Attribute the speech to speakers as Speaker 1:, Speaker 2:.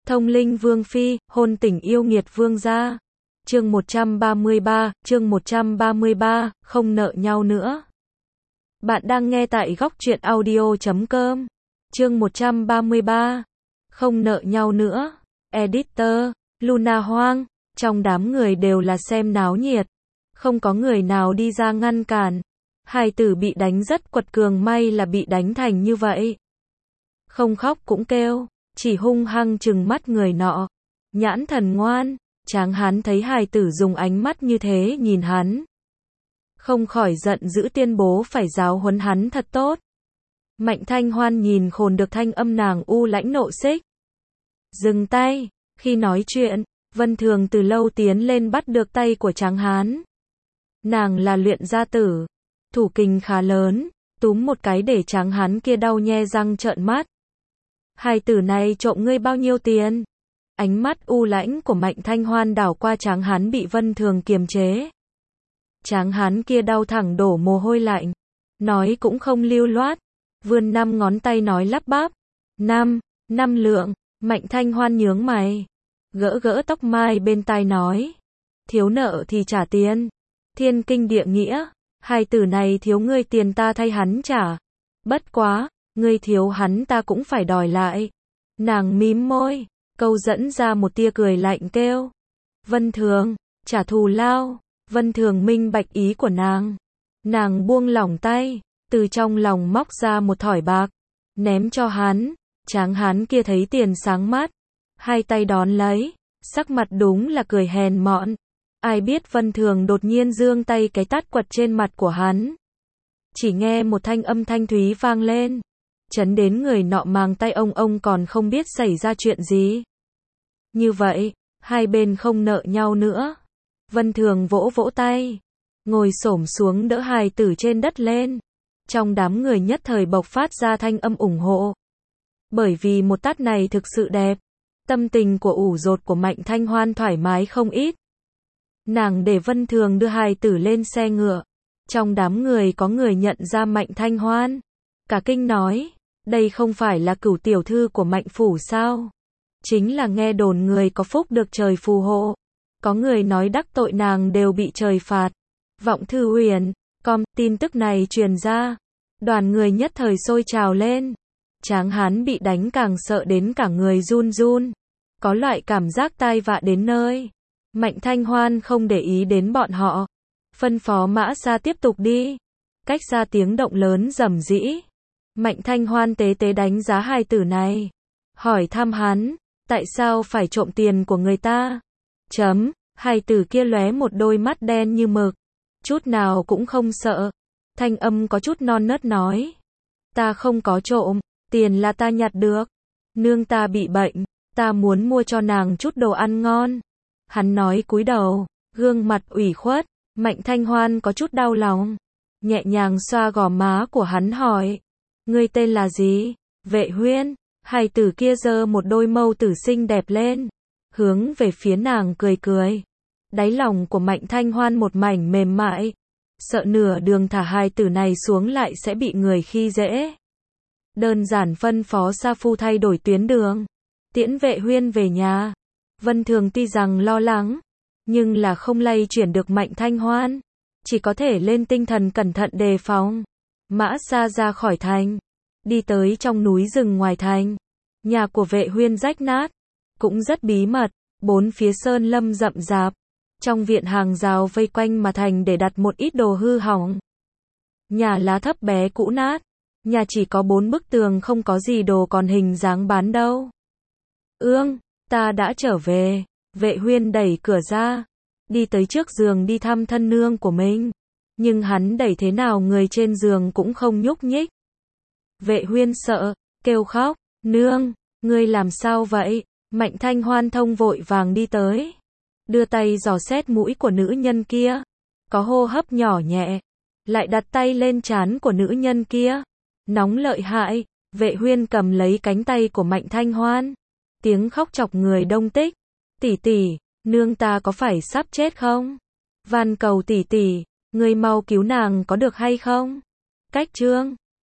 Speaker 1: Thông linh vương phi, hôn tình yêu nghiệt vương gia. Chương 133, không nợ nhau nữa. Bạn đang nghe tại góc truyện audio.com. Chương 133, không nợ nhau nữa. Editor, Luna Hoang. Trong đám người đều là xem náo nhiệt. Không có người nào đi ra ngăn cản. Hài tử bị đánh rất quật cường, may là bị đánh thành như vậy. Không khóc cũng kêu, chỉ hung hăng trừng mắt người nọ. Nhãn thần ngoan, Tráng Hán thấy hài tử dùng ánh mắt như thế nhìn hắn, không khỏi giận dữ, tuyên bố phải giáo huấn hắn thật tốt. Mạnh Thanh Hoan nhìn khồn được thanh âm nàng u lãnh nộ xích. Dừng tay, khi nói chuyện, Vân Thường từ lâu tiến lên bắt được tay của Tráng Hán. Nàng là luyện gia tử, thủ kình khá lớn, túm một cái để Tráng Hán kia đau nhe răng trợn mắt. Hài tử này trộm ngươi bao nhiêu tiền? Ánh mắt u lãnh của Mạnh Thanh Hoan đảo qua Tráng Hán bị Vân Thường kiềm chế. Tráng Hán kia đau thẳng đổ mồ hôi lạnh, nói cũng không lưu loát, vươn 5 ngón tay nói lắp bắp. 5 lượng. Mạnh Thanh Hoan nhướng mày, gỡ gỡ tóc mai bên tai nói. Thiếu nợ thì trả tiền. Thiên kinh địa nghĩa, hài tử này thiếu ngươi tiền ta thay hắn trả. Bất quá, ngươi thiếu hắn ta cũng phải đòi lại. Nàng mím môi, câu dẫn ra một tia cười lạnh kêu. Vân Thường, trả thù lao. Vân Thường minh bạch ý của nàng. Nàng buông lỏng tay, từ trong lòng móc ra một thỏi bạc, ném cho hắn. Tráng Hán kia thấy tiền sáng mắt, hai tay đón lấy, sắc mặt đúng là cười hèn mọn. Ai biết Vân Thường đột nhiên giương tay cái tát quật trên mặt của hắn. Chỉ nghe một thanh âm thanh thúy vang lên, chấn đến người nọ màng tay ông còn không biết xảy ra chuyện gì. Như vậy, hai bên không nợ nhau nữa. Vân Thường vỗ vỗ tay, ngồi xổm xuống đỡ hài tử trên đất lên. Trong đám người nhất thời bộc phát ra thanh âm ủng hộ. Bởi vì một tát này thực sự đẹp, tâm tình của ủ dột của Mạnh Thanh Hoan thoải mái không ít. Nàng để Vân Thường đưa hài tử lên xe ngựa. Trong đám người có người nhận ra Mạnh Thanh Hoan, cả kinh nói, đây không phải là cửu tiểu thư của Mạnh phủ sao? Chính là nghe đồn người có phúc được trời phù hộ. Có người nói đắc tội nàng đều bị trời phạt. Vọng Thư Huyền, tin tức này truyền ra, đoàn người nhất thời sôi trào lên. Tráng Hán bị đánh càng sợ đến cả người run run, có loại cảm giác tai vạ đến nơi. Mạnh Thanh Hoan không để ý đến bọn họ, phân phó Mã Sa tiếp tục đi. Cách ra tiếng động lớn rầm rĩ. Mạnh Thanh Hoan tế tế đánh giá hài tử này, hỏi thăm hắn, tại sao phải trộm tiền của người ta? Hài tử kia lóe một đôi mắt đen như mực, chút nào cũng không sợ. Thanh âm có chút non nớt nói, ta không có trộm, tiền là ta nhặt được. Nương ta bị bệnh, ta muốn mua cho nàng chút đồ ăn ngon. Hắn nói cúi đầu, gương mặt ủy khuất. Mạnh Thanh Hoan có chút đau lòng, nhẹ nhàng xoa gò má của hắn hỏi, ngươi tên là gì? Vệ Huyên. Hài tử kia giơ một đôi mâu tử xinh đẹp lên, hướng về phía nàng cười cười. Đáy lòng của Mạnh Thanh Hoan một mảnh mềm mại, sợ nửa đường thả hài tử này xuống lại sẽ bị người khi dễ. Đơn giản phân phó sa phu thay đổi tuyến đường, tiễn Vệ Huyên về nhà. Vân Thường tuy rằng lo lắng, nhưng là không lay chuyển được Mạnh Thanh Hoan, chỉ có thể lên tinh thần cẩn thận đề phòng. Mã Sa ra khỏi thành, đi tới trong núi rừng ngoài thành. Nhà của Vệ Huyên rách nát, cũng rất bí mật, bốn phía sơn lâm rậm rạp. Trong viện hàng rào vây quanh mà thành để đặt một ít đồ hư hỏng. Nhà lá thấp bé cũ nát, nhà chỉ có 4 bức tường, không có gì đồ còn hình dáng bán đâu. Ta đã trở về. Vệ Huyên đẩy cửa ra, đi tới trước giường đi thăm thân nương của mình. Nhưng hắn đẩy thế nào người trên giường cũng không nhúc nhích. Vệ Huyên sợ, kêu khóc, nương, ngươi làm sao vậy? Mạnh Thanh Hoan thông vội vàng đi tới, đưa tay dò xét mũi của nữ nhân kia, có hô hấp nhỏ nhẹ, lại đặt tay lên trán của nữ nhân kia, nóng lợi hại. Vệ Huyên cầm lấy cánh tay của Mạnh Thanh Hoan, tiếng khóc chọc người đông tích. Tỷ tỷ, nương ta có phải sắp chết không? Van cầu tỷ tỷ, ngươi mau cứu nàng có được hay không? Cách chương